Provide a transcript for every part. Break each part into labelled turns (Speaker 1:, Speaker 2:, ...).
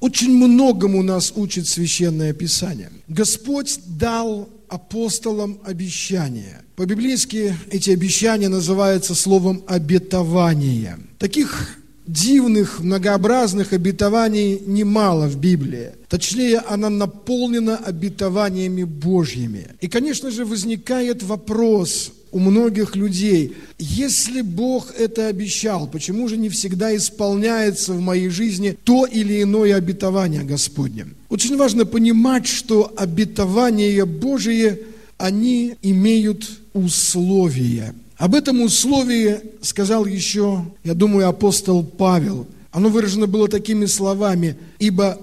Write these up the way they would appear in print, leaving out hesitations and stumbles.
Speaker 1: Очень многому нас учит Священное Писание. Господь дал апостолам обещания. По-библейски эти обещания называются словом «обетование». Таких дивных, многообразных обетований немало в Библии. Точнее, она наполнена обетованиями Божьими. И, конечно же, возникает вопрос у многих людей: если Бог это обещал, почему же не всегда исполняется в моей жизни то или иное обетование Господне? Очень важно понимать, что обетования Божьи, они имеют условия. Об этом условии сказал еще, я думаю, апостол Павел. Оно выражено было такими словами: «Ибо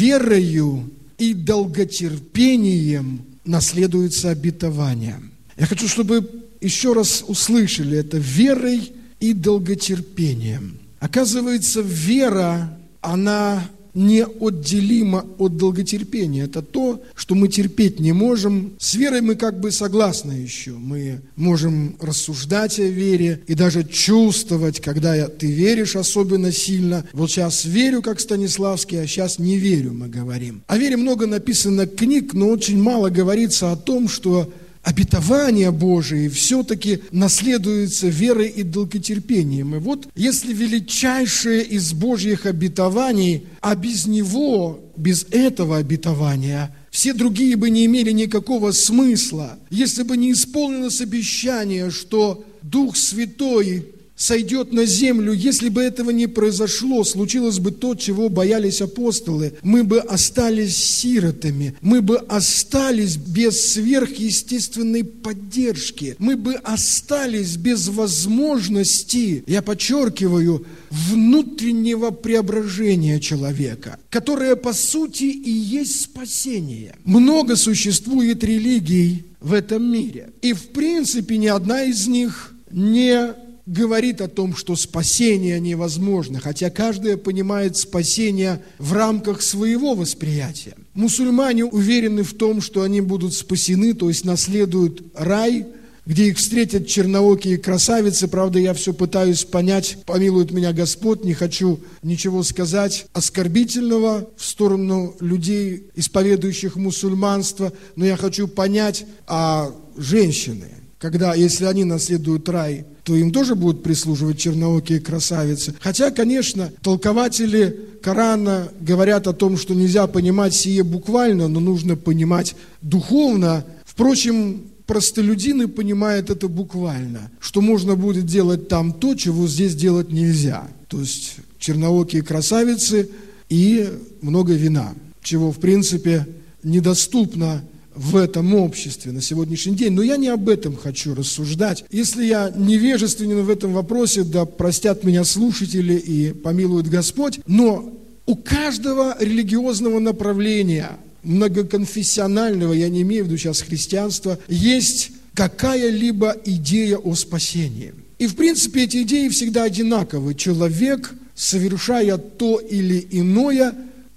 Speaker 1: верою и долготерпением наследуется обетование». Я хочу, чтобы еще раз услышали это: верой и долготерпением. Оказывается, вера, она неотделима от долготерпения. Это то, что мы терпеть не можем. С верой мы как бы согласны еще. Мы можем рассуждать о вере и даже чувствовать, когда ты веришь особенно сильно. Вот сейчас верю, как Станиславский, а сейчас не верю, мы говорим. О вере много написано книг, но очень мало говорится о том, что обетования Божии все-таки наследуются верой и долготерпением. И вот если величайшее из Божьих обетований, а без него, без этого обетования, все другие бы не имели никакого смысла, если бы не исполнилось обещание, что Дух Святой сойдет на землю, если бы этого не произошло, случилось бы то, чего боялись апостолы. Мы бы остались сиротами, мы бы остались без сверхъестественной поддержки, мы бы остались без возможности, я подчеркиваю, внутреннего преображения человека, которое по сути и есть спасение. Много существует религий в этом мире, и в принципе ни одна из них не говорит о том, что спасение невозможно, хотя каждый понимает спасение в рамках своего восприятия. Мусульмане уверены в том, что они будут спасены, то есть наследуют рай, где их встретят черноокие красавицы. Правда, я все пытаюсь понять, помилует меня Господь, не хочу ничего сказать оскорбительного в сторону людей, исповедующих мусульманство, но я хочу понять, а женщины, если они наследуют рай, то им тоже будут прислуживать черноокие красавицы. Хотя, конечно, толкователи Корана говорят о том, что нельзя понимать сие буквально, но нужно понимать духовно. Впрочем, простолюдины понимают это буквально, что можно будет делать там то, чего здесь делать нельзя. То есть черноокие красавицы и много вина, чего, в принципе, недоступно в этом обществе на сегодняшний день. Но я не об этом хочу рассуждать. Если я невежественен в этом вопросе, да простят меня слушатели и помилует Господь, но у каждого религиозного направления, многоконфессионального, я не имею в виду сейчас христианство, есть какая-либо идея о спасении. И в принципе эти идеи всегда одинаковы. Человек, совершая то или иное,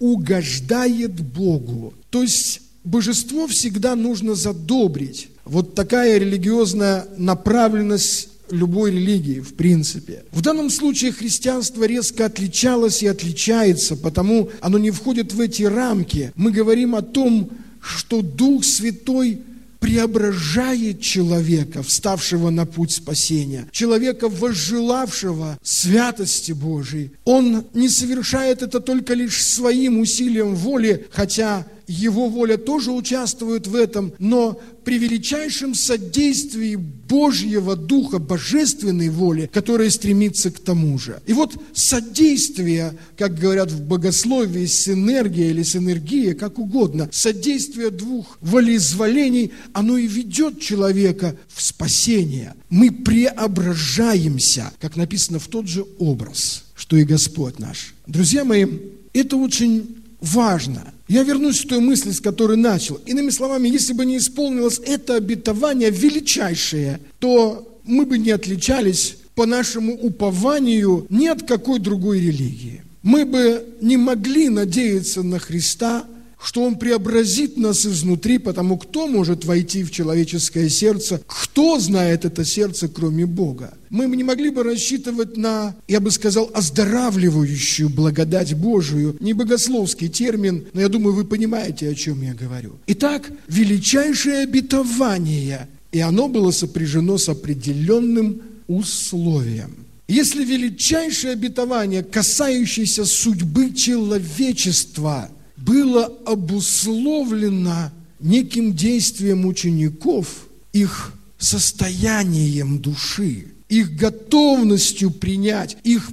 Speaker 1: угождает Богу. То есть божество всегда нужно задобрить. Вот такая религиозная направленность любой религии, в принципе. В данном случае христианство резко отличалось и отличается, потому оно не входит в эти рамки. Мы говорим о том, что Дух Святой преображает человека, вставшего на путь спасения, человека, возжелавшего святости Божией. Он не совершает это только лишь своим усилием воли, хотя его воля тоже участвует в этом, но при величайшем содействии Божьего Духа, божественной воли, которая стремится к тому же. И вот содействие, как говорят в богословии, синергия или синергия, как угодно, содействие двух волеизъявлений, оно и ведет человека в спасение. Мы преображаемся, как написано, в тот же образ, что и Господь наш. Друзья мои, это очень важно. Я вернусь к той мысли, с которой начал. Иными словами, если бы не исполнилось это обетование величайшее, то мы бы не отличались по нашему упованию ни от какой другой религии. Мы бы не могли надеяться на Христа, что Он преобразит нас изнутри, потому кто может войти в человеческое сердце, кто знает это сердце, кроме Бога. Мы не могли бы рассчитывать на, я бы сказал, оздоравливающую благодать Божию, не богословский термин, но я думаю, вы понимаете, о чем я говорю. Итак, величайшее обетование, и оно было сопряжено с определенным условием. Если величайшее обетование, касающееся судьбы человечества, было обусловлено неким действием учеников, их состоянием души, их готовностью принять, их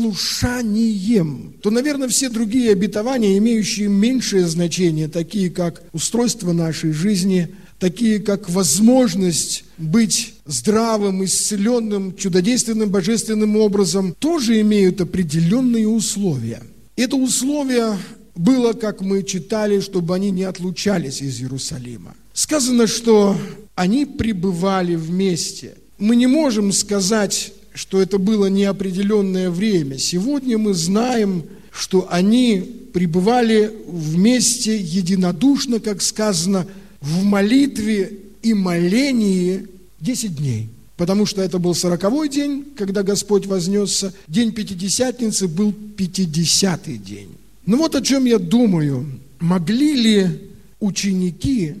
Speaker 1: послушанием, то, наверное, все другие обетования, имеющие меньшее значение, такие как устройство нашей жизни, такие как возможность быть здравым, исцеленным, чудодейственным, божественным образом, тоже имеют определенные условия. Это условия было, как мы читали, чтобы они не отлучались из Иерусалима. Сказано, что они пребывали вместе. Мы не можем сказать, что это было неопределенное время. Сегодня мы знаем, что они пребывали вместе единодушно, как сказано, в молитве и молении 10 дней. Потому что это был 40-й день, когда Господь вознесся. День Пятидесятницы был 50-й день. Ну вот о чем я думаю. Могли ли ученики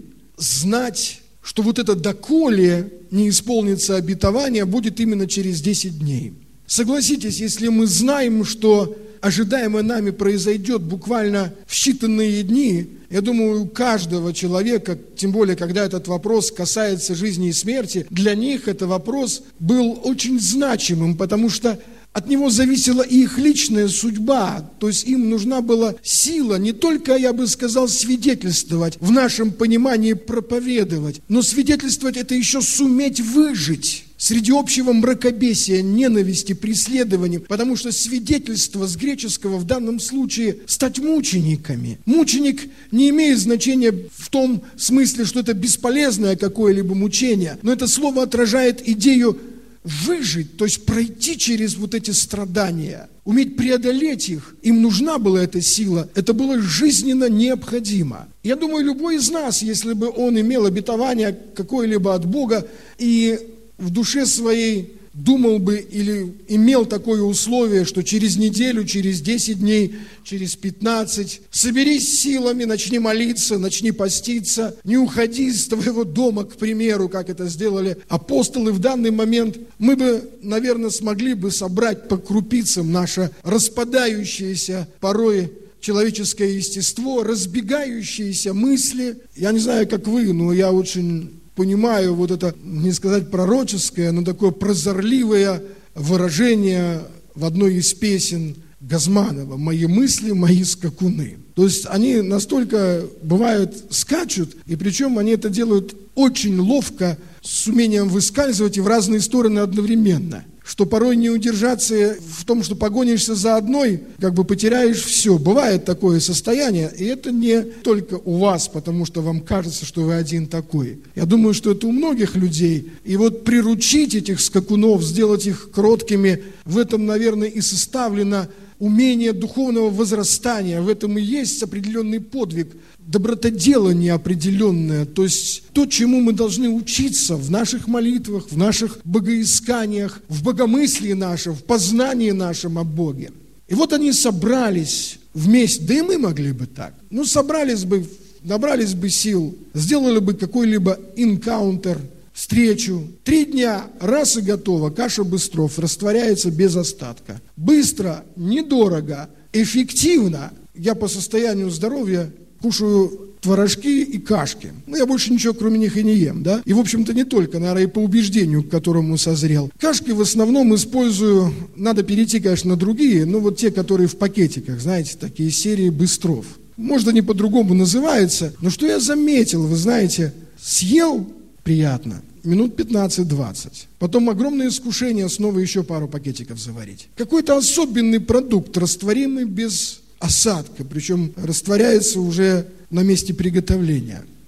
Speaker 1: знать, что вот это доколе не исполнится обетование, будет именно через 10 дней? Согласитесь, если мы знаем, что ожидаемое нами произойдет буквально в считанные дни, я думаю, у каждого человека, тем более, когда этот вопрос касается жизни и смерти, для них этот вопрос был очень значимым, потому что от него зависела и их личная судьба, то есть им нужна была сила не только, я бы сказал, свидетельствовать, в нашем понимании проповедовать, но свидетельствовать это еще суметь выжить среди общего мракобесия, ненависти, преследований, потому что свидетельство с греческого в данном случае стать мучениками. Мученик не имеет значения в том смысле, что это бесполезное какое-либо мучение, но это слово отражает идею выжить, то есть пройти через вот эти страдания, уметь преодолеть их. Им нужна была эта сила, это было жизненно необходимо. Я думаю, любой из нас, если бы он имел обетование какое-либо от Бога и в душе своей думал бы или имел такое условие, что через неделю, через 10 дней, через 15, соберись силами, начни молиться, начни поститься, не уходи из твоего дома, к примеру, как это сделали апостолы в данный момент, мы бы, наверное, смогли бы собрать по крупицам наше распадающееся порой человеческое естество, разбегающиеся мысли. Я не знаю, как вы, но я очень понимаю вот это, не сказать пророческое, но такое прозорливое выражение в одной из песен Газманова: «Мои мысли, мои скакуны». То есть они настолько, бывают, скачут, и причем они это делают очень ловко, с умением выскальзывать и в разные стороны одновременно, что порой не удержаться в том, что погонишься за одной, как бы потеряешь все. Бывает такое состояние, и это не только у вас, потому что вам кажется, что вы один такой. Я думаю, что это у многих людей. И вот приручить этих скакунов, сделать их кроткими, в этом, наверное, и составлено умение духовного возрастания. В этом и есть определенный подвиг, добротоделание определенное, то есть то, чему мы должны учиться в наших молитвах, в наших богоисканиях, в богомыслии нашем, в познании нашем о Боге. И вот они собрались вместе, да и мы могли бы так. Ну, собрались бы, набрались бы сил, сделали бы какой-либо инкаунтер, встречу. 3 дня, раз и готово, каша Быстров растворяется без остатка. Быстро, недорого, эффективно. Я по состоянию здоровья кушаю творожки и кашки. Ну, я больше ничего кроме них и не ем, да? И, в общем-то, не только, наверное, и по убеждению, к которому созрел. Кашки в основном использую, надо перейти, конечно, на другие, но вот те, которые в пакетиках, знаете, такие серии Быстров. Может, они по-другому называются, но что я заметил, вы знаете, съел приятно, минут 15-20. Потом огромное искушение снова еще пару пакетиков заварить. Какой-то особенный продукт, растворимый без осадка, причем растворяется уже на месте приготовления.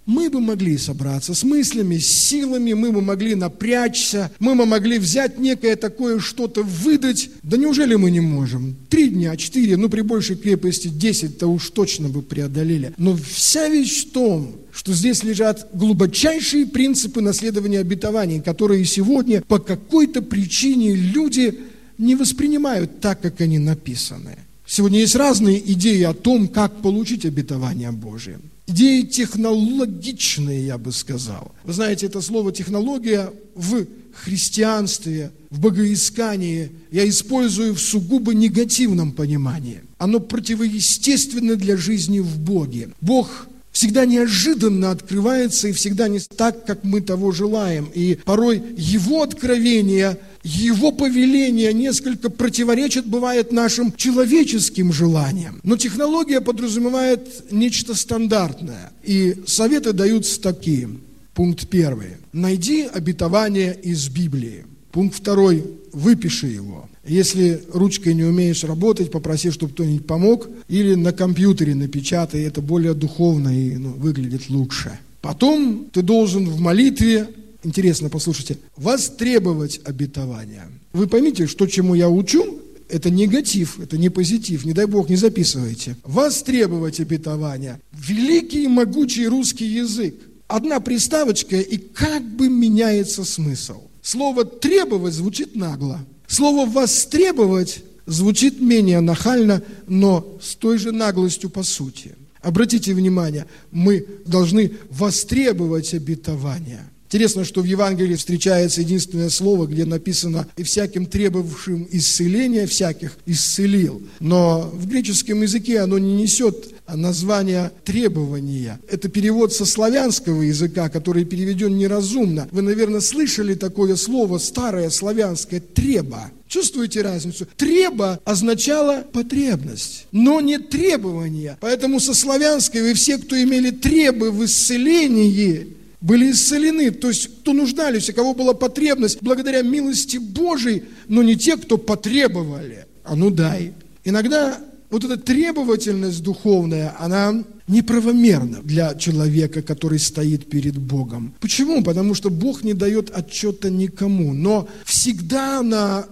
Speaker 1: мы бы могли собраться с мыслями, с силами, мы бы могли напрячься, мы бы могли взять некое такое что-то, выдать. Да неужели мы не можем? 3 дня, 4, при большей крепости 10-то уж точно бы преодолели. Но вся вещь в том, что здесь лежат глубочайшие принципы наследования обетований, которые сегодня по какой-то причине люди не воспринимают так, как они написаны. Сегодня есть разные идеи о том, как получить обетование Божие. Идеи технологичные, я бы сказал. Вы знаете, это слово «технология» в христианстве, в богоискании я использую в сугубо негативном понимании. Оно противоестественно для жизни в Боге. Бог всегда неожиданно открывается и всегда не так, как мы того желаем. И порой Его откровения, Его повеления несколько противоречат, бывает, нашим человеческим желаниям. Но технология подразумевает нечто стандартное. И советы даются такие. Пункт 1. Найди обетование из Библии. Пункт 2. Выпиши его. Если ручкой не умеешь работать, попроси, чтобы кто-нибудь помог. Или на компьютере напечатай, это более духовно и выглядит лучше. Потом ты должен в молитве, интересно, послушайте, востребовать обетование. Вы поймите, что чему я учу, это негатив, это не позитив, не дай Бог, не записывайте. Востребовать обетование. Великий и могучий русский язык. Одна приставочка, и как бы меняется смысл. Слово «требовать» звучит нагло. Слово «востребовать» звучит менее нахально, но с той же наглостью по сути. Обратите внимание, мы должны востребовать обетование. Интересно, что в Евангелии встречается единственное слово, где написано «и всяким требовавшим исцеления всяких исцелил». Но в греческом языке оно не несет название требования. Это перевод со славянского языка, который переведен неразумно. Вы, наверное, слышали такое слово старое славянское «треба». Чувствуете разницу? «Треба» означало потребность, но не требование. Поэтому со славянской вы все, кто имели требы в исцелении, были исцелены, то есть кто нуждались, у кого была потребность, благодаря милости Божией, но не те, кто потребовали. А ну дай. Иногда вот эта требовательность духовная, она неправомерна для человека, который стоит перед Богом. Почему? Потому что Бог не дает отчета никому, но всегда на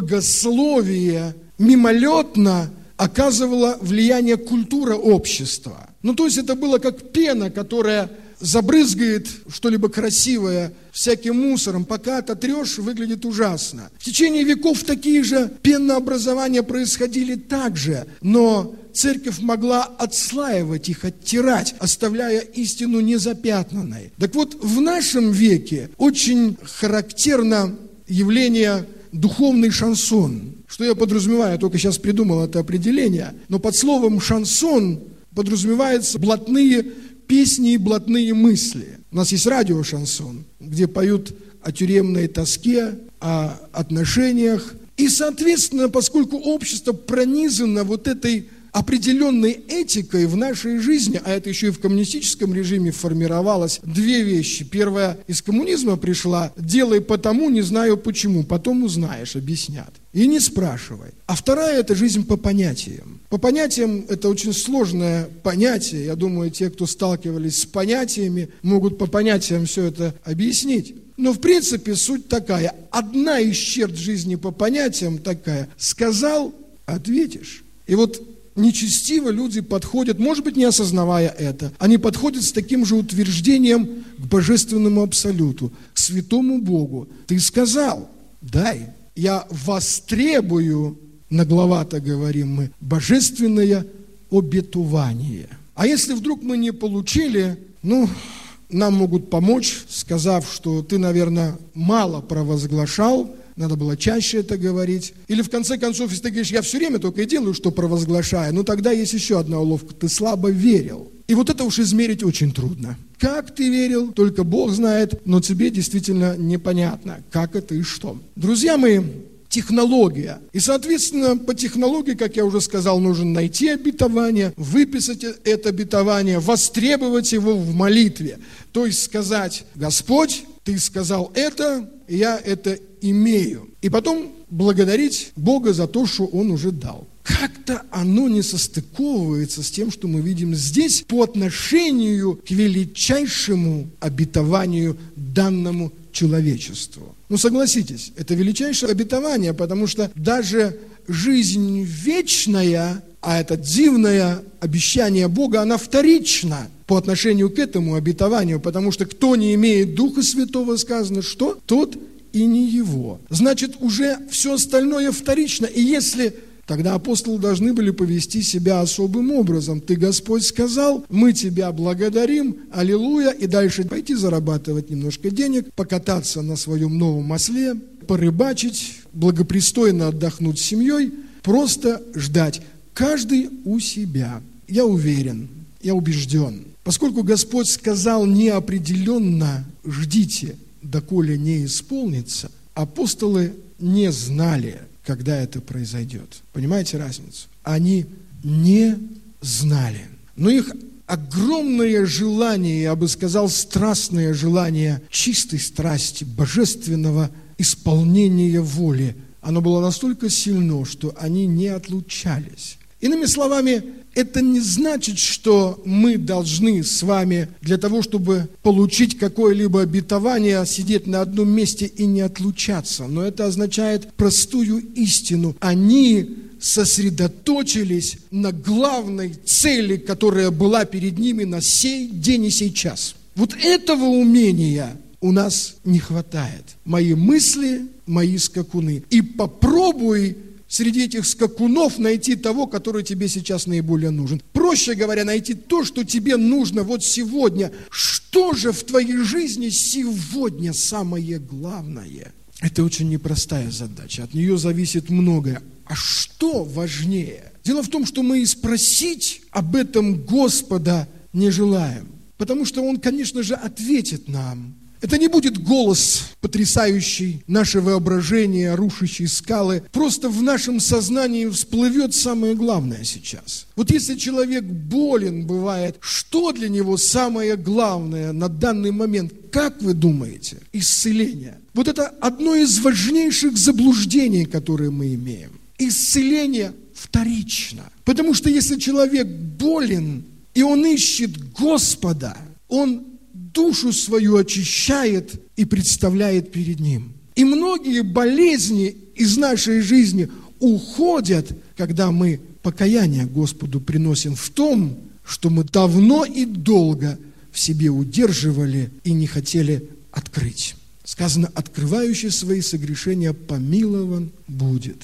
Speaker 1: богословие мимолетно оказывала влияние культура общества. То есть это было как пена, которая забрызгает что-либо красивое всяким мусором, пока ототрешь, выглядит ужасно. В течение веков такие же пенообразования происходили также, но церковь могла отслаивать их, оттирать, оставляя истину незапятнанной. Так вот, в нашем веке очень характерно явление духовный шансон. Что я подразумеваю? Я только сейчас придумал это определение. Но под словом шансон подразумевается блатные песни и блатные мысли. У нас есть радио-шансон, где поют о тюремной тоске, о отношениях. И, соответственно, поскольку общество пронизано вот этой определенной этикой в нашей жизни, а это еще и в коммунистическом режиме формировалось, 2 вещи. Первая из коммунизма пришла: делай потому, не знаю почему, потом узнаешь, объяснят. И не спрашивай. А вторая – это жизнь по понятиям. По понятиям – это очень сложное понятие. Я думаю, те, кто сталкивались с понятиями, могут по понятиям все это объяснить. Но в принципе суть такая. Одна из черт жизни по понятиям такая: сказал – ответишь. И вот нечестиво люди подходят, может быть, не осознавая это, они подходят с таким же утверждением к божественному абсолюту, к святому Богу. Ты сказал, дай, я востребую, нагловато говорим мы, божественное обетование. А если вдруг мы не получили, нам могут помочь, сказав, что ты, наверное, мало провозглашал, надо было чаще это говорить. Или в конце концов, если ты говоришь, я все время только и делаю, что провозглашаю, тогда есть еще одна уловка, ты слабо верил. И вот это уж измерить очень трудно. Как ты верил, только Бог знает, но тебе действительно непонятно, как это и что. Друзья мои, технология. И, соответственно, по технологии, как я уже сказал, нужно найти обетование, выписать это обетование, востребовать его в молитве. То есть сказать: Господь, Ты сказал это, и я это имею. И потом благодарить Бога за то, что Он уже дал. как-то оно не состыковывается с тем, что мы видим здесь по отношению к величайшему обетованию данному человечеству. Ну, согласитесь, это величайшее обетование, потому что даже жизнь вечная, а это дивное обещание Бога, она вторична по отношению к этому обетованию, потому что кто не имеет Духа Святого, сказано, что тот и не его. Значит, уже все остальное вторично, и если... Тогда апостолы должны были повести себя особым образом. Ты, Господь, сказал, мы тебя благодарим, аллилуйя, и дальше пойти зарабатывать немножко денег, покататься на своем новом осле, порыбачить, благопристойно отдохнуть с семьей, просто ждать. Каждый у себя. Я уверен, я убежден. Поскольку Господь сказал неопределенно «ждите, доколе не исполнится», апостолы не знали, когда это произойдет. Понимаете разницу? Они не знали. Но их огромное желание, я бы сказал, страстное желание чистой страсти, божественного исполнения воли, оно было настолько сильно, что они не отлучались. Иными словами, это не значит, что мы должны с вами для того, чтобы получить какое-либо обетование, сидеть на одном месте и не отлучаться. Но это означает простую истину. Они сосредоточились на главной цели, которая была перед ними на сей день и сей час. Вот этого умения у нас не хватает. Мои мысли, мои скакуны. И попробуй среди этих скакунов найти того, который тебе сейчас наиболее нужен. Проще говоря, найти то, что тебе нужно вот сегодня. Что же в твоей жизни сегодня самое главное? Это очень непростая задача, от нее зависит многое. А что важнее? Дело в том, что мы и спросить об этом Господа не желаем, потому что Он, конечно же, ответит нам. Это не будет голос, потрясающий наше воображение, рушащий скалы. Просто в нашем сознании всплывет самое главное сейчас. Вот если человек болен бывает, что для него самое главное на данный момент? Как вы думаете? Исцеление. Вот это одно из важнейших заблуждений, которые мы имеем. Исцеление вторично. Потому что если человек болен, и он ищет Господа, он душу свою очищает и представляет перед Ним. И многие болезни из нашей жизни уходят, когда мы покаяние Господу приносим в том, что мы давно и долго в себе удерживали и не хотели открыть. Сказано, открывающий свои согрешения помилован будет.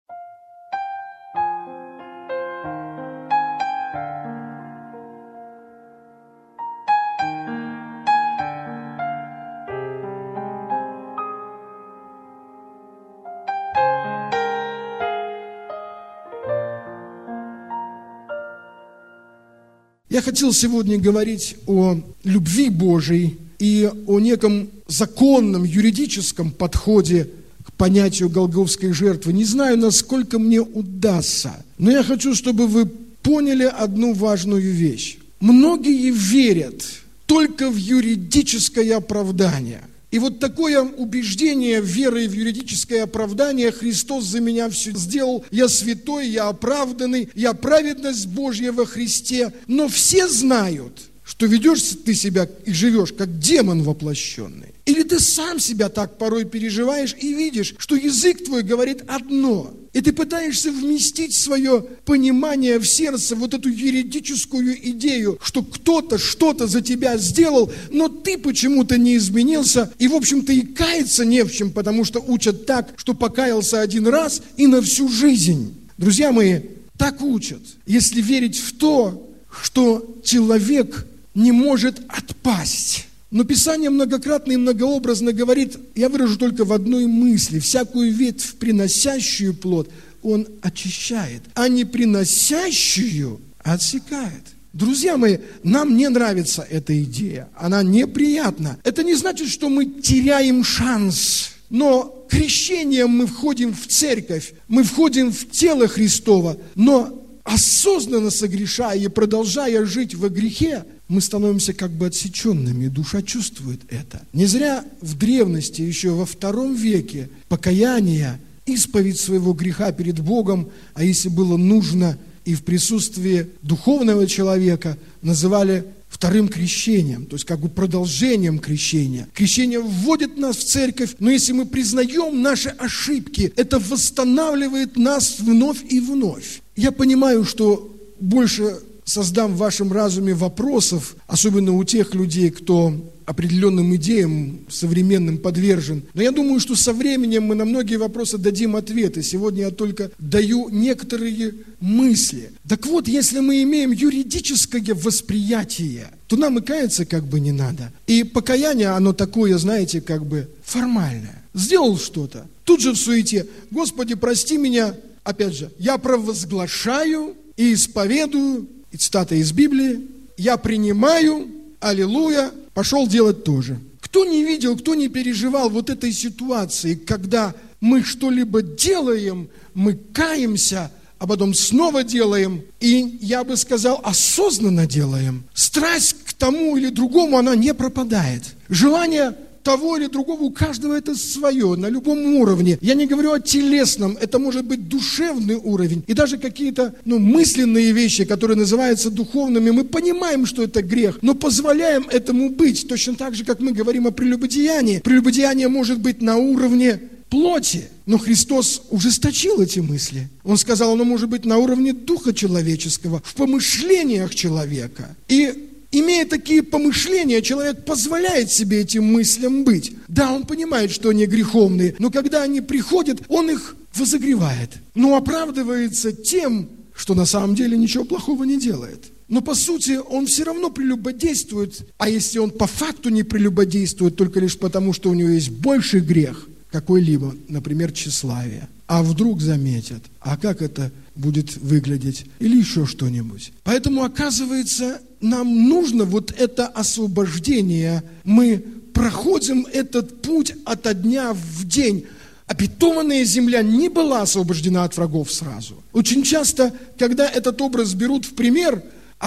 Speaker 1: Я хотел сегодня говорить о любви Божией и о неком законном юридическом подходе к понятию голгофской жертвы. Не знаю, насколько мне удастся, но я хочу, чтобы вы поняли одну важную вещь. Многие верят только в юридическое оправдание. И вот такое убеждение верой в юридическое оправдание: Христос за меня все сделал, я святой, я оправданный, я праведность Божья во Христе. Но все знают, что ведешь ты себя и живешь как демон воплощенный. Или ты сам себя так порой переживаешь и видишь, что язык твой говорит одно, и ты пытаешься вместить свое понимание в сердце, вот эту юридическую идею, что кто-то что-то за тебя сделал, но ты почему-то не изменился, и, в общем-то, и каяться не в чем, потому что учат так, что покаялся один раз и на всю жизнь. Друзья мои, так учат, если верить в то, что человек не может отпасть. Но Писание многократно и многообразно говорит, я выражу только в одной мысли: всякую ветвь, приносящую плод, Он очищает, а не приносящую отсекает. Друзья мои, нам не нравится эта идея, она неприятна. Это не значит, что мы теряем шанс, но крещением мы входим в церковь, мы входим в тело Христово, но осознанно согрешая и продолжая жить во грехе, мы становимся как бы отсеченными, душа чувствует это. Не зря в древности, еще во II веке, покаяние исповедь своего греха перед Богом, а если было нужно и в присутствии духовного человека, называли вторым крещением, то есть как бы продолжением крещения. Крещение вводит нас в церковь, но если мы признаем наши ошибки, это восстанавливает нас вновь и вновь. Я понимаю, что больше создам в вашем разуме вопросов, особенно у тех людей, кто определенным идеям современным подвержен. Но я думаю, что со временем мы на многие вопросы дадим ответы. Сегодня я только даю некоторые мысли. Так вот, если мы имеем юридическое восприятие, то нам и каяться как бы не надо. И покаяние, оно такое, знаете, как бы формальное. Сделал что-то, тут же в суете: Господи, прости меня. Опять же, я провозглашаю и исповедую, и цитата из Библии, я принимаю, аллилуйя, пошел делать то же. Кто не видел, кто не переживал вот этой ситуации, когда мы что-либо делаем, мы каемся, а потом снова делаем, и, я бы сказал, осознанно делаем. Страсть к тому или другому, она не пропадает. Желание того или другого, у каждого это свое, на любом уровне. Я не говорю о телесном, это может быть душевный уровень. И даже какие-то мысленные вещи, которые называются духовными, мы понимаем, что это грех, но позволяем этому быть. Точно так же, как мы говорим о прелюбодеянии. Прелюбодеяние может быть на уровне плоти, но Христос ужесточил эти мысли. Он сказал, оно может быть на уровне духа человеческого, в помышлениях человека. И имея такие помышления, человек позволяет себе этим мыслям быть. Да, он понимает, что они греховные, но когда они приходят, он их возогревает. Но оправдывается тем, что на самом деле ничего плохого не делает. Но по сути он все равно прелюбодействует, а если он по факту не прелюбодействует, только лишь потому, что у него есть больший грех какой-либо, например, тщеславие, а вдруг заметят, а как это будет выглядеть, или еще что-нибудь. Поэтому, оказывается, нам нужно вот это освобождение. Мы проходим этот путь ото дня в день. Обетованная земля не была освобождена от врагов сразу. Очень часто, когда этот образ берут в пример,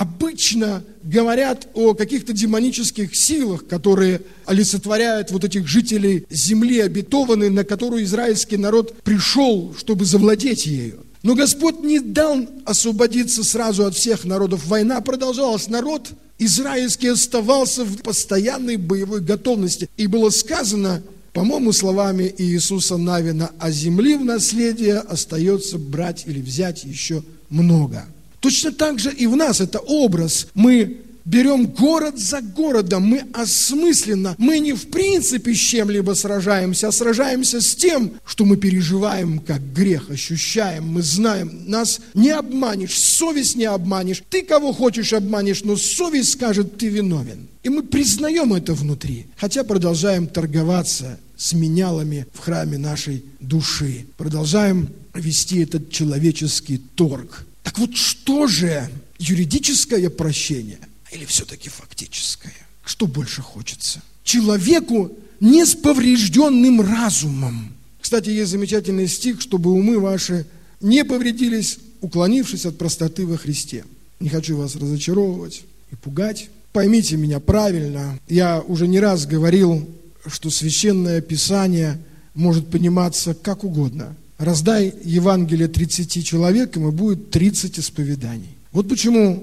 Speaker 1: обычно говорят о каких-то демонических силах, которые олицетворяют вот этих жителей земли обетованной, на которую израильский народ пришел, чтобы завладеть ею. Но Господь не дал освободиться сразу от всех народов. Война продолжалась. Народ израильский оставался в постоянной боевой готовности. И было сказано, по-моему, словами Иисуса Навина, а земли в наследие остается брать или взять еще много. Точно так же и в нас это образ. Мы берем город за городом, мы осмысленно, мы не в принципе с чем-либо сражаемся, а сражаемся с тем, что мы переживаем как грех, ощущаем, мы знаем. Нас не обманешь, совесть не обманешь. Ты кого хочешь обманешь, но совесть скажет, ты виновен. И мы признаем это внутри, хотя продолжаем торговаться с менялами в храме нашей души. Продолжаем вести этот человеческий торг. Так вот, что же юридическое прощение или все-таки фактическое? Что больше хочется? Человеку не с поврежденным разумом. Кстати, есть замечательный стих, чтобы умы ваши не повредились, уклонившись от простоты во Христе. Не хочу вас разочаровывать и пугать. Поймите меня правильно. Я уже не раз говорил, что Священное Писание может пониматься как угодно. Раздай Евангелие 30 человекам, и будет 30 исповеданий. Вот почему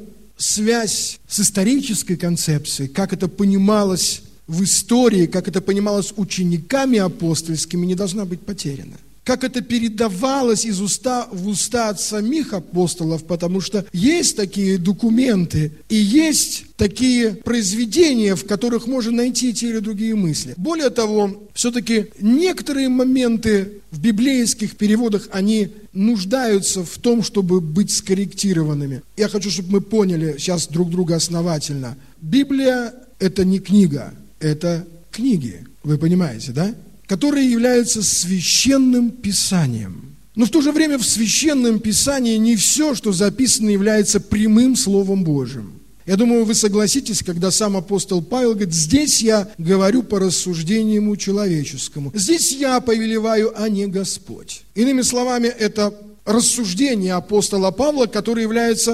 Speaker 1: связь с исторической концепцией, как это понималось в истории, как это понималось учениками апостольскими, не должна быть потеряна. Как это передавалось из уста в уста от самих апостолов, потому что есть такие документы и есть такие произведения, в которых можно найти те или другие мысли. Более того, все-таки некоторые моменты в библейских переводах, они нуждаются в том, чтобы быть скорректированными. Я хочу, чтобы мы поняли сейчас друг друга основательно. Библия – это не книга, это книги. Вы понимаете, да? Которые являются священным писанием. Но в то же время в священном писании не все, что записано, является прямым Словом Божьим. Я думаю, вы согласитесь, когда сам апостол Павел говорит, здесь я говорю по рассуждениям человеческому. Здесь я повелеваю, а не Господь. Иными словами, это рассуждение апостола Павла, которое является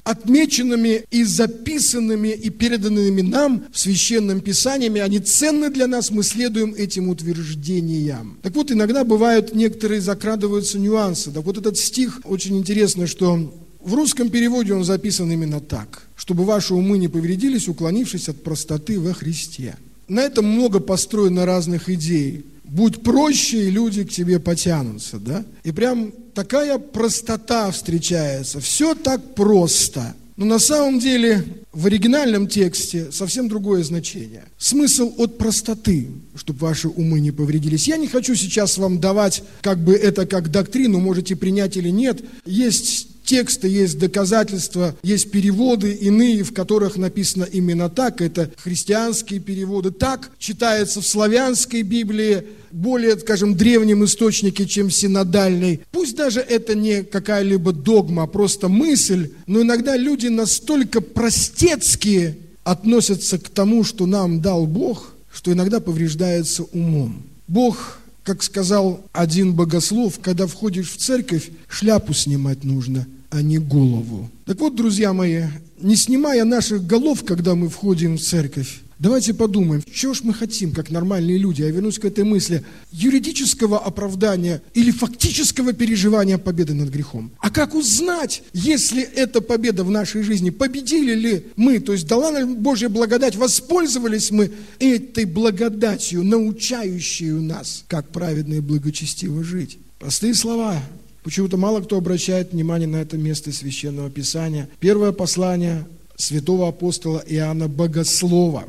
Speaker 1: отмеченными и записанными и переданными нам в Священном Писании, они ценны для нас, мы следуем этим утверждениям. Так вот, иногда бывают, некоторые закрадываются нюансы. Так вот, этот стих, очень интересно, что в русском переводе он записан именно так: «Чтобы ваши умы не повредились, уклонившись от простоты во Христе». На этом много построено разных идей. Будь проще, и люди к тебе потянутся, да? И прям такая простота встречается. Все так просто. Но на самом деле в оригинальном тексте совсем другое значение. Смысл от простоты, чтобы ваши умы не повредились. Я не хочу сейчас вам давать это как доктрину, можете принять или нет. Есть тексты, есть доказательства, есть переводы иные, в которых написано именно так. Это христианские переводы. Так читается в славянской Библии, более, скажем, древнем источнике, чем в синодальной. Пусть даже это не какая-либо догма, а просто мысль, но иногда люди настолько простецкие относятся к тому, что нам дал Бог, что иногда повреждается умом. Бог, как сказал один богослов, когда входишь в церковь, шляпу снимать нужно, а не голову. Так вот, друзья мои, не снимая наших голов, когда мы входим в церковь, давайте подумаем, чего ж мы хотим, как нормальные люди. Я вернусь к этой мысли. Юридического оправдания или фактического переживания победы над грехом. А как узнать, если эта победа в нашей жизни, победили ли мы, то есть дала нам Божья благодать, воспользовались мы этой благодатью, научающей нас, как праведно и благочестиво жить? Простые слова. Почему-то мало кто обращает внимание на это место Священного Писания. Первое послание святого апостола Иоанна Богослова.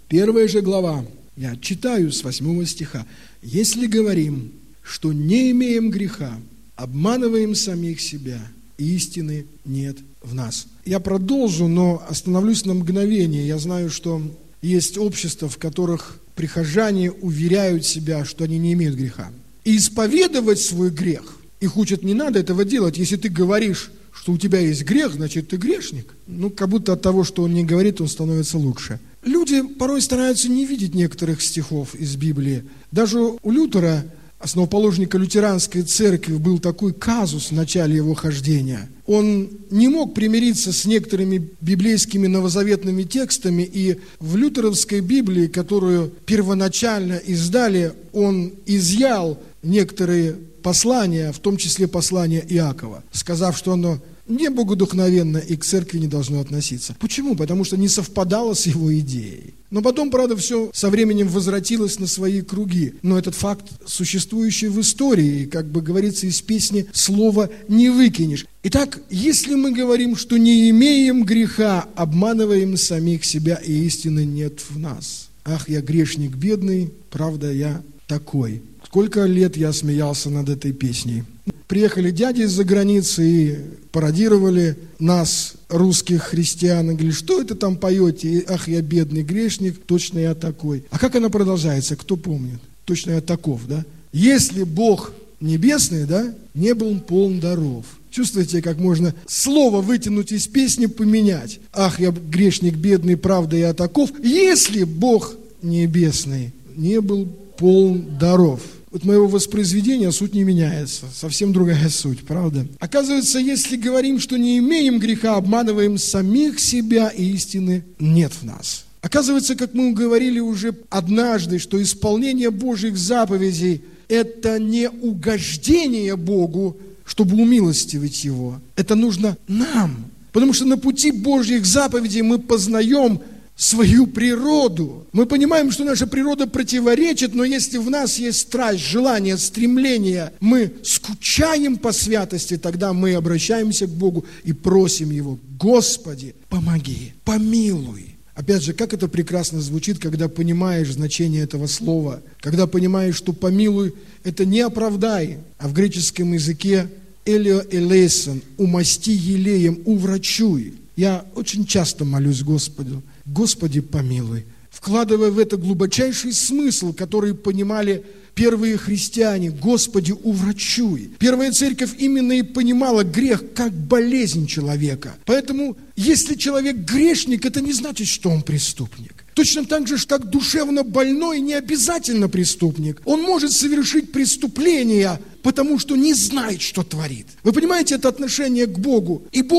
Speaker 1: 1 же глава, я читаю с 8 стиха. «Если говорим, что не имеем греха, обманываем самих себя, и истины нет в нас». Я продолжу, но остановлюсь на мгновение. Я знаю, что есть общества, в которых прихожане уверяют себя, что они не имеют греха. И исповедовать свой грех их учат: не надо этого делать. Если ты говоришь, что у тебя есть грех, значит, ты грешник. Как будто от того, что он не говорит, он становится лучше. Люди порой стараются не видеть некоторых стихов из Библии. Даже у Лютера, основоположника лютеранской церкви, был такой казус в начале его хождения. Он не мог примириться с некоторыми библейскими новозаветными текстами, и в лютеровской Библии, которую первоначально издали, он изъял некоторые послания, в том числе послание Иакова, сказав, что оно не богодухновенно и к церкви не должно относиться. Почему? Потому что не совпадало с его идеей. Но потом, правда, все со временем возвратилось на свои круги. Но этот факт, существующий в истории, как бы говорится из песни, слова не выкинешь. Итак, если мы говорим, что не имеем греха, обманываем самих себя, и истины нет в нас. Ах, я грешник бедный, правда, я такой. Сколько лет я смеялся над этой песней. Приехали дяди из-за границы и пародировали нас, русских христиан, и говорили: что это там поете? И, ах, я бедный грешник, точно я такой. А как она продолжается, кто помнит? Точно я таков, да? Если Бог небесный, да, не был полн даров. Чувствуете, как можно слово вытянуть из песни, поменять? Ах, я грешник бедный, правда я таков. Если Бог небесный не был полн даров. От моего воспроизведения суть не меняется. Совсем другая суть, правда? Оказывается, если говорим, что не имеем греха, обманываем самих себя, и истины нет в нас. Оказывается, как мы говорили уже однажды, что исполнение Божьих заповедей – это не угождение Богу, чтобы умилостивить Его. Это нужно нам. Потому что на пути Божьих заповедей мы познаем свою природу. Мы понимаем, что наша природа противоречит, но если в нас есть страсть, желание, стремление, мы скучаем по святости, тогда мы обращаемся к Богу и просим Его: Господи, помоги, помилуй. Опять же, как это прекрасно звучит, когда понимаешь значение этого слова, когда понимаешь, что помилуй – это не оправдай, а в греческом языке элео элейсон, умасти елеем, уврачуй. Я очень часто молюсь Господу: Господи, помилуй, вкладывая в это глубочайший смысл, который понимали первые христиане: Господи, уврачуй. Первая церковь именно и понимала грех как болезнь человека. Поэтому, если человек грешник, это не значит, что он преступник. Точно так же, как душевно больной не обязательно преступник. Он может совершить преступление, потому что не знает, что творит. Вы понимаете, это отношение к Богу. И Бог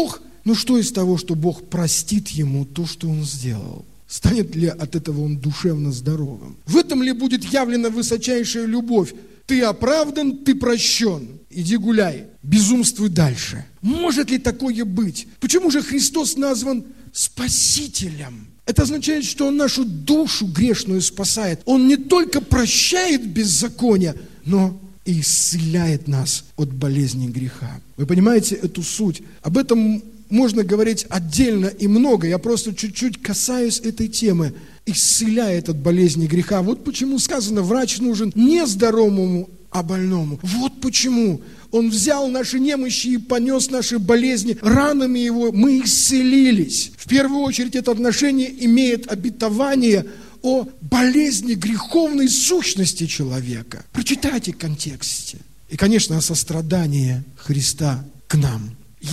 Speaker 1: Но что из того, что Бог простит ему то, что он сделал? Станет ли от этого он душевно здоровым? В этом ли будет явлена высочайшая любовь? Ты оправдан, ты прощен. Иди гуляй, безумствуй дальше. Может ли такое быть? Почему же Христос назван Спасителем? Это означает, что Он нашу душу грешную спасает. Он не только прощает беззаконие, но и исцеляет нас от болезни греха. Вы понимаете эту суть? Об этом можно говорить отдельно и много. Я просто чуть-чуть касаюсь этой темы. Исцеляет от болезни греха. Вот почему сказано, врач нужен не здоровому, а больному. Вот почему. Он взял наши немощи и понес наши болезни. Ранами Его мы исцелились. В первую очередь это отношение имеет обетование о болезни греховной сущности человека. Прочитайте контексте. И, конечно, о сострадании Христа к нам.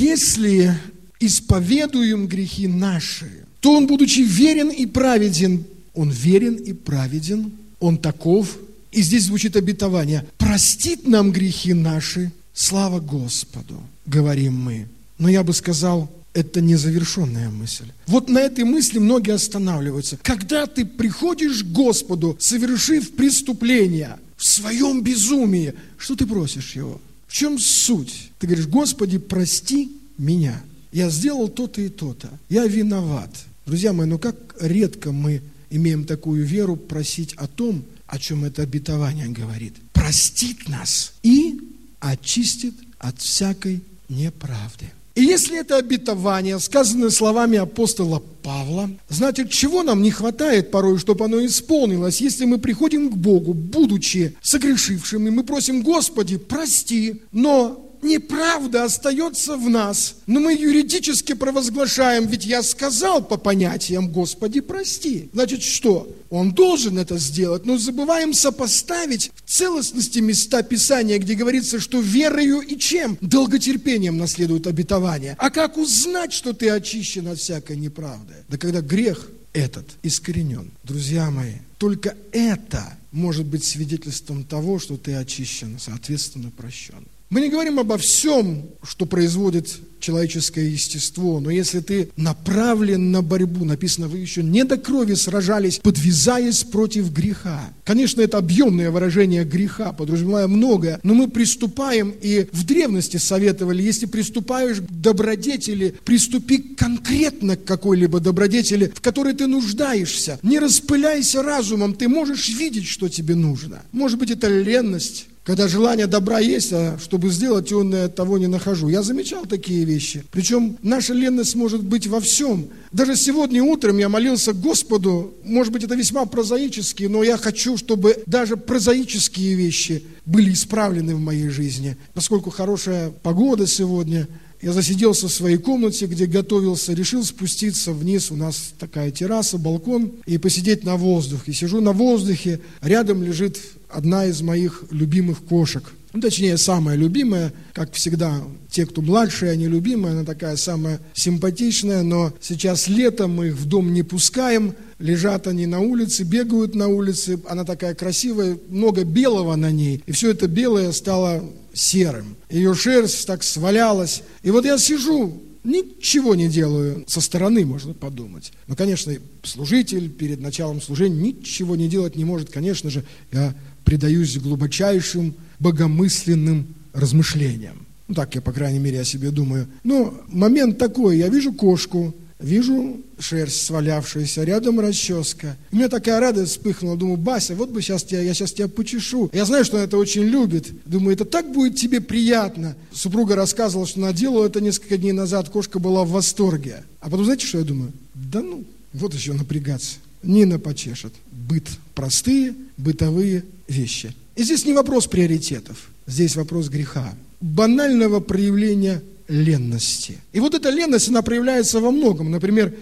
Speaker 1: Если исповедуем грехи наши, то Он, будучи верен и праведен, Он верен и праведен, Он таков. И здесь звучит обетование. Простит нам грехи наши, слава Господу, говорим мы. Но я бы сказал, это незавершенная мысль. Вот на этой мысли многие останавливаются. Когда ты приходишь к Господу, совершив преступление в своем безумии, что ты просишь Его? В чем суть? Ты говоришь, Господи, прости меня. Я сделал то-то и то-то. Я виноват. Друзья мои, ну как редко мы имеем такую веру просить о том, о чем это обетование говорит. Простит нас и очистит от всякой неправды. И если это обетование, сказанное словами апостола Павла, значит, чего нам не хватает порой, чтобы оно исполнилось, если мы приходим к Богу, будучи согрешившими, мы просим, Господи, прости, но неправда остается в нас, но мы юридически провозглашаем, ведь я сказал по понятиям, Господи, прости. Значит, что? Он должен это сделать, но забываем сопоставить в целостности места Писания, где говорится, что верою и чем? Долготерпением наследует обетование. А как узнать, что ты очищен от всякой неправды? Да когда грех этот искоренен. Друзья мои, только это может быть свидетельством того, что ты очищен, соответственно, прощен. Мы не говорим обо всем, что производит человеческое естество, но если ты направлен на борьбу, написано, вы еще не до крови сражались, подвязаясь против греха. Конечно, это объемное выражение греха, подразумевая многое, но мы приступаем, и в древности советовали, если приступаешь к добродетели, приступи конкретно к какой-либо добродетели, в которой ты нуждаешься. Не распыляйся разумом, ты можешь видеть, что тебе нужно. Может быть, это ленность, когда желание добра есть, а чтобы сделать, он того не нахожу. Я замечал такие вещи. Причем наша ленность может быть во всем. Даже сегодня утром я молился Господу, может быть, это весьма прозаически, но я хочу, чтобы даже прозаические вещи были исправлены в моей жизни. Поскольку хорошая погода сегодня, я засиделся в своей комнате, где готовился, решил спуститься вниз, у нас такая терраса, балкон, и посидеть на воздухе. Сижу на воздухе, рядом лежит одна из моих любимых кошек. Ну, точнее, самая любимая, как всегда, те, кто младшие, они любимые, она такая самая симпатичная, но сейчас лето, мы их в дом не пускаем, лежат они на улице, бегают на улице, она такая красивая, много белого на ней, и все это белое стало серым. Ее шерсть так свалялась. И вот я сижу, ничего не делаю, со стороны можно подумать. Но, конечно, служитель перед началом служения ничего не делать не может. Конечно же, я предаюсь глубочайшим богомысленным размышлениям. Ну, так я, по крайней мере, о себе думаю. Но момент такой, я вижу кошку, вижу шерсть свалявшаяся, рядом расческа. У меня такая радость вспыхнула, думаю, Бася, вот бы я сейчас тебя почешу. Я знаю, что она это очень любит. Думаю, это так будет тебе приятно. Супруга рассказывала, что она делала это несколько дней назад, кошка была в восторге. А потом, знаете, что я думаю? Да ну, вот еще напрягаться. Нина почешет. Быт. Простые бытовые вещи. И здесь не вопрос приоритетов, здесь вопрос греха. Банального проявления ленности. И вот эта ленность, она проявляется во многом. Например,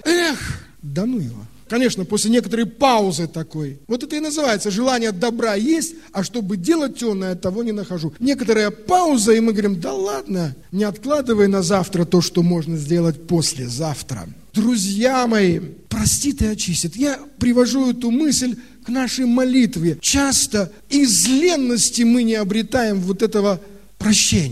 Speaker 1: да ну его. Конечно, после некоторой паузы такой. Вот это и называется желание добра есть, а чтобы делать темное, того не нахожу. Некоторая пауза, и мы говорим, да ладно, не откладывай на завтра то, что можно сделать послезавтра. Друзья мои, простит и очистит. Я привожу эту мысль к нашей молитве. Часто из ленности мы не обретаем вот этого прощения.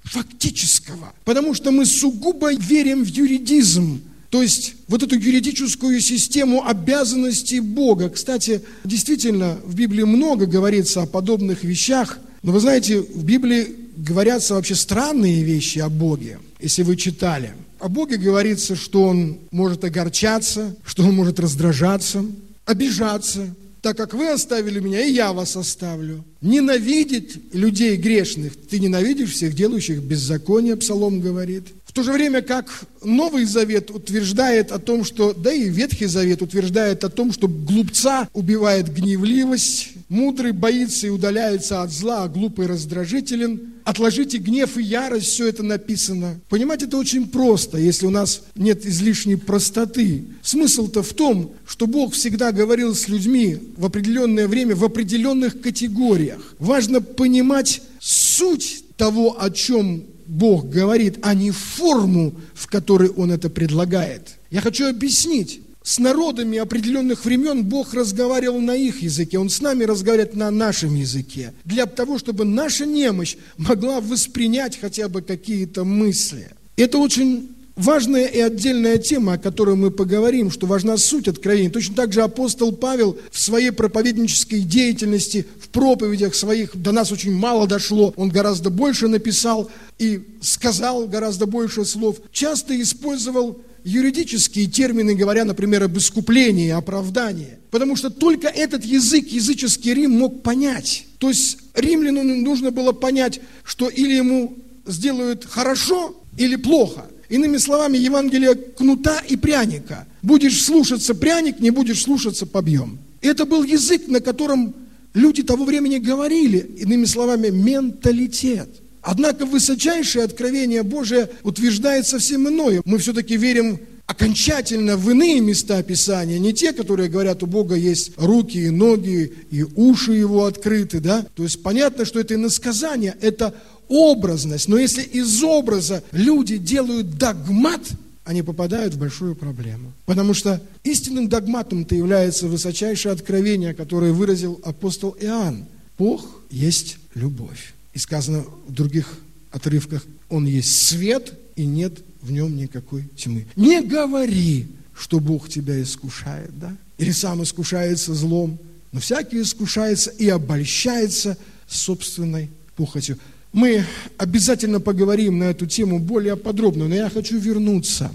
Speaker 1: фактического, потому что мы сугубо верим в юридизм, то есть вот эту юридическую систему обязанностей Бога. Кстати, действительно, в Библии много говорится о подобных вещах, но вы знаете, в Библии говорятся вообще странные вещи о Боге, если вы читали. О Боге говорится, что Он может огорчаться, что Он может раздражаться, обижаться. Так как вы оставили меня, и я вас оставлю. Ненавидеть людей грешных. Ты ненавидишь всех делающих беззаконие, Псалом говорит. В то же время, как Новый Завет утверждает о том, что, да и Ветхий Завет утверждает о том, что глупца убивает гневливость, мудрый боится и удаляется от зла, а глупый раздражителен. Отложите гнев и ярость, все это написано. Понимаете, это очень просто, если у нас нет излишней простоты. Смысл-то в том, что Бог всегда говорил с людьми в определенное время в определенных категориях. Важно понимать суть того, о чем Бог говорит, а не форму, в которой Он это предлагает. Я хочу объяснить. С народами определенных времен Бог разговаривал на их языке, Он с нами разговаривает на нашем языке, для того, чтобы наша немощь могла воспринять хотя бы какие-то мысли. Это очень важная и отдельная тема, о которой мы поговорим, что важна суть откровения. Точно так же апостол Павел в своей проповеднической деятельности, в проповедях своих, до нас очень мало дошло, он гораздо больше написал и сказал гораздо больше слов, часто использовал юридические термины, говоря, например, об искуплении, оправдании. Потому что только этот язык, языческий Рим мог понять. То есть римляну нужно было понять, что или ему сделают хорошо, или плохо. Иными словами, Евангелие кнута и пряника. Будешь слушаться пряник, не будешь слушаться побьем. Это был язык, на котором люди того времени говорили. Иными словами, менталитет. Однако высочайшее откровение Божие утверждает совсем иное. Мы все-таки верим окончательно в иные места Писания, не те, которые говорят, у Бога есть руки и ноги, и уши Его открыты, да? То есть понятно, что это иносказание, это образность. Но если из образа люди делают догмат, они попадают в большую проблему. Потому что истинным догматом-то является высочайшее откровение, которое выразил апостол Иоанн. Бог есть любовь. И сказано в других отрывках, Он есть свет, и нет в Нем никакой тьмы. Не говори, что Бог тебя искушает, да? Или сам искушается злом. Но всякий искушается и обольщается собственной похотью. Мы обязательно поговорим на эту тему более подробно, но я хочу вернуться.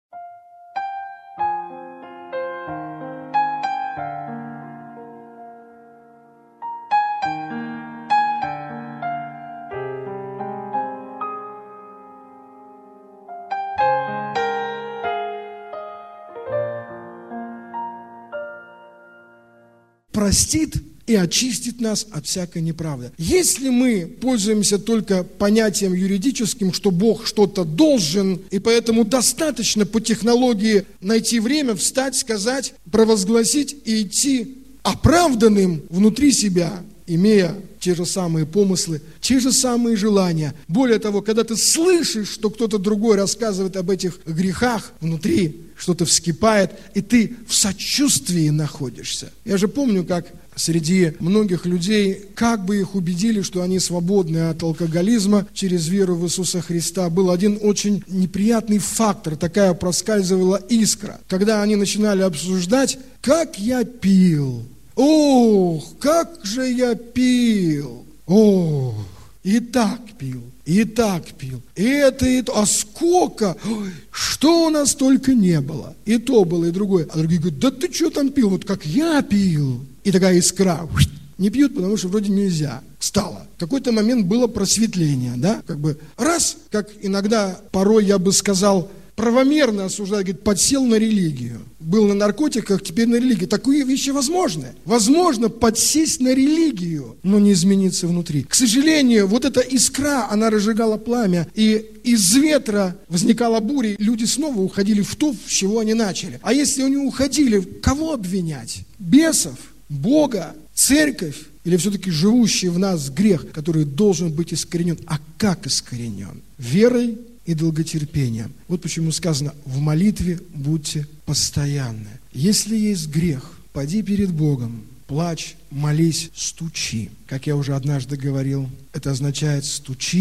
Speaker 1: Простит и очистит нас от всякой неправды. Если мы пользуемся только понятием юридическим, что Бог что-то должен, и поэтому достаточно по технологии найти время, встать, сказать, провозгласить и идти оправданным внутри себя, имея те же самые помыслы, те же самые желания. Более того, когда ты слышишь, что кто-то другой рассказывает об этих грехах, внутри что-то вскипает, и ты в сочувствии находишься. Я же помню, как среди многих людей, как бы их убедили, что они свободны от алкоголизма через веру в Иисуса Христа, был один очень неприятный фактор, такая проскальзывала искра. Когда они начинали обсуждать, как я пил, ох, как же я пил, ох, и так пил. И так пил, и это, а сколько, что у нас только не было, и то было, и другое. А другие говорят, да ты что там пил, вот как я пил. И такая искра, не пьют, потому что вроде нельзя, стало. В какой-то момент было просветление, да, как бы раз, как иногда, порой я бы сказал, правомерно осуждать, говорит, подсел на религию. Был на наркотиках, теперь на религии. Такие вещи возможны. Возможно подсесть на религию, но не измениться внутри. К сожалению, вот эта искра, она разжигала пламя, и из ветра возникала буря, люди снова уходили в то, с чего они начали. А если они уходили, кого обвинять? Бесов? Бога? Церковь? Или все-таки живущий в нас грех, который должен быть искоренен? А как искоренен? Верой и долготерпением. Вот почему сказано, в молитве будьте постоянны. Если есть грех, поди перед Богом, плачь, молись, стучи. Как я уже однажды говорил, это означает стучи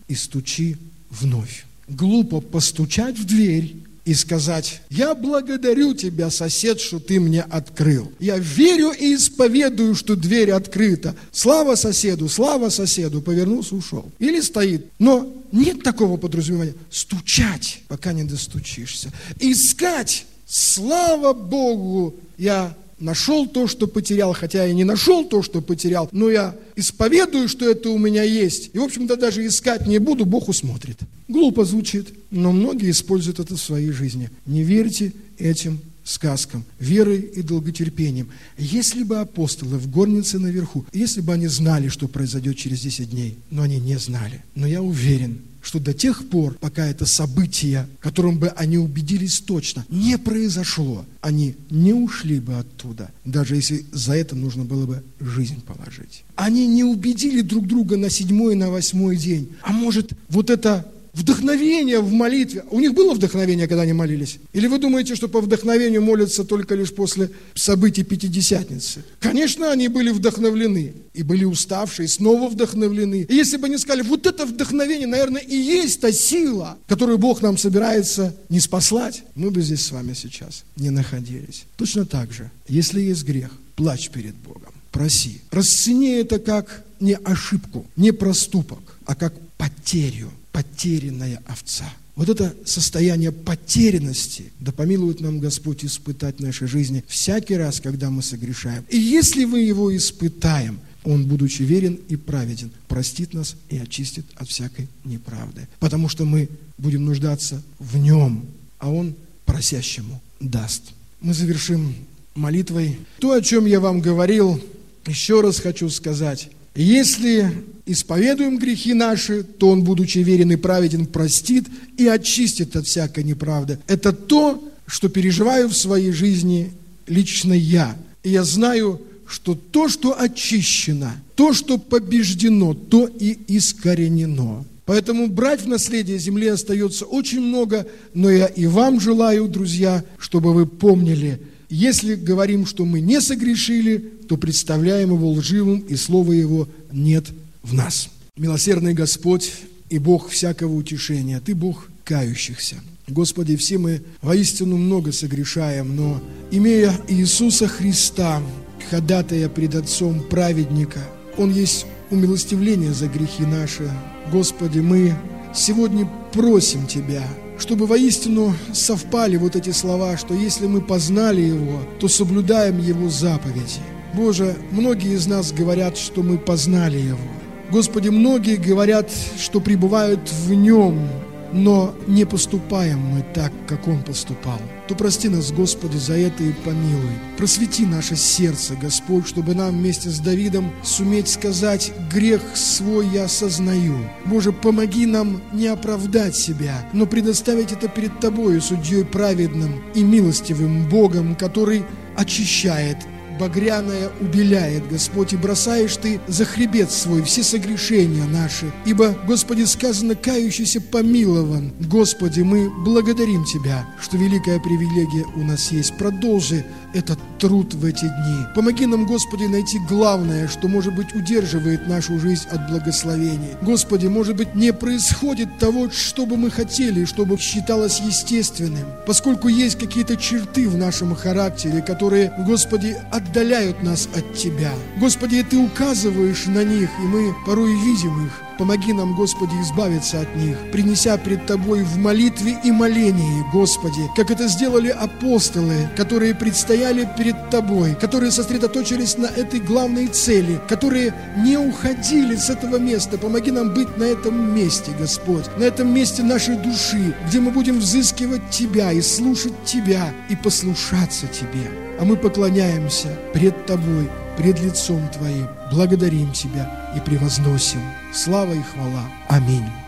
Speaker 1: и стучи вновь. Глупо постучать в дверь и сказать: я благодарю тебя, сосед, что ты мне открыл. Я верю и исповедую, что дверь открыта. Слава соседу, повернулся, ушел. Или стоит. Но нет такого подразумевания. Стучать, пока не достучишься. Искать. Слава Богу, я нашел то, что потерял, хотя я не нашел то, что потерял, но я исповедую, что это у меня есть. И, в общем-то, даже искать не буду, Бог усмотрит. Глупо звучит, но многие используют это в своей жизни. Не верьте этим сказкам, верой и долготерпением. Если бы апостолы в горнице наверху, если бы они знали, что произойдет через 10 дней, но они не знали. Но я уверен, что до тех пор, пока это событие, которым бы они убедились точно, не произошло, они не ушли бы оттуда, даже если за это нужно было бы жизнь положить. Они не убедили друг друга на 7-й, на 8-й день. А может, вот это вдохновение в молитве. У них было вдохновение, когда они молились? Или вы думаете, что по вдохновению молятся только лишь после событий Пятидесятницы? Конечно, они были вдохновлены. И были уставшие, и снова вдохновлены. И если бы они сказали: вот это вдохновение, наверное, и есть та сила, которую Бог нам собирается ниспослать, мы бы здесь с вами сейчас не находились. Точно так же, если есть грех, плачь перед Богом, проси. Расцени это как не ошибку, не проступок, а как потерю. Потерянная овца. Вот это состояние потерянности, да помилует нам Господь испытать в нашей жизни всякий раз, когда мы согрешаем. И если мы его испытаем, Он, будучи верен и праведен, простит нас и очистит от всякой неправды. Потому что мы будем нуждаться в Нем, а Он просящему даст. Мы завершим молитвой. То, о чем я вам говорил, еще раз хочу сказать. Если исповедуем грехи наши, то Он, будучи верен и праведен, простит и очистит от всякой неправды. Это то, что переживаю в своей жизни лично я. И я знаю, что то, что очищено, то, что побеждено, то и искоренено. Поэтому брать в наследие земли остается очень много, но я и вам желаю, друзья, чтобы вы помнили: если говорим, что мы не согрешили, то представляем Его лживым, и слова Его нет в нас. Милосердный Господь и Бог всякого утешения, Ты Бог кающихся. Господи, все мы воистину много согрешаем, но, имея Иисуса Христа, ходатая пред Отцом праведника, Он есть умилостивление за грехи наши. Господи, мы сегодня просим Тебя, чтобы воистину совпали вот эти слова, что если мы познали Его, то соблюдаем Его заповеди. Боже, многие из нас говорят, что мы познали Его. Господи, многие говорят, что пребывают в Нем, но не поступаем мы так, как Он поступал. То прости нас, Господи, за это и помилуй. Просвети наше сердце, Господь, чтобы нам вместе с Давидом суметь сказать: грех свой я осознаю. Боже, помоги нам не оправдать себя, но предоставить это перед Тобою, судьей праведным и милостивым Богом, который очищает, багряное убеляет, Господь, и бросаешь Ты за хребет свой все согрешения наши. Ибо, Господи, сказано: кающийся помилован. Господи, мы благодарим Тебя, что великая привилегия у нас есть. Продолжи этот труд в эти дни. Помоги нам, Господи, найти главное, что, может быть, удерживает нашу жизнь от благословений. Господи, может быть, не происходит того, что бы мы хотели, чтобы считалось естественным, поскольку есть какие-то черты в нашем характере, которые, Господи, отдаляют нас от Тебя. Господи, Ты указываешь на них, и мы порой видим их. Помоги нам, Господи, избавиться от них, принеся пред Тобой в молитве и молении, Господи, как это сделали апостолы, которые предстояли перед Тобой, которые сосредоточились на этой главной цели, которые не уходили с этого места. Помоги нам быть на этом месте, Господь, на этом месте нашей души, где мы будем взыскивать Тебя и слушать Тебя и послушаться Тебе. А мы поклоняемся пред Тобой, пред лицом Твоим, благодарим Тебя и превозносим. Слава и хвала. Аминь.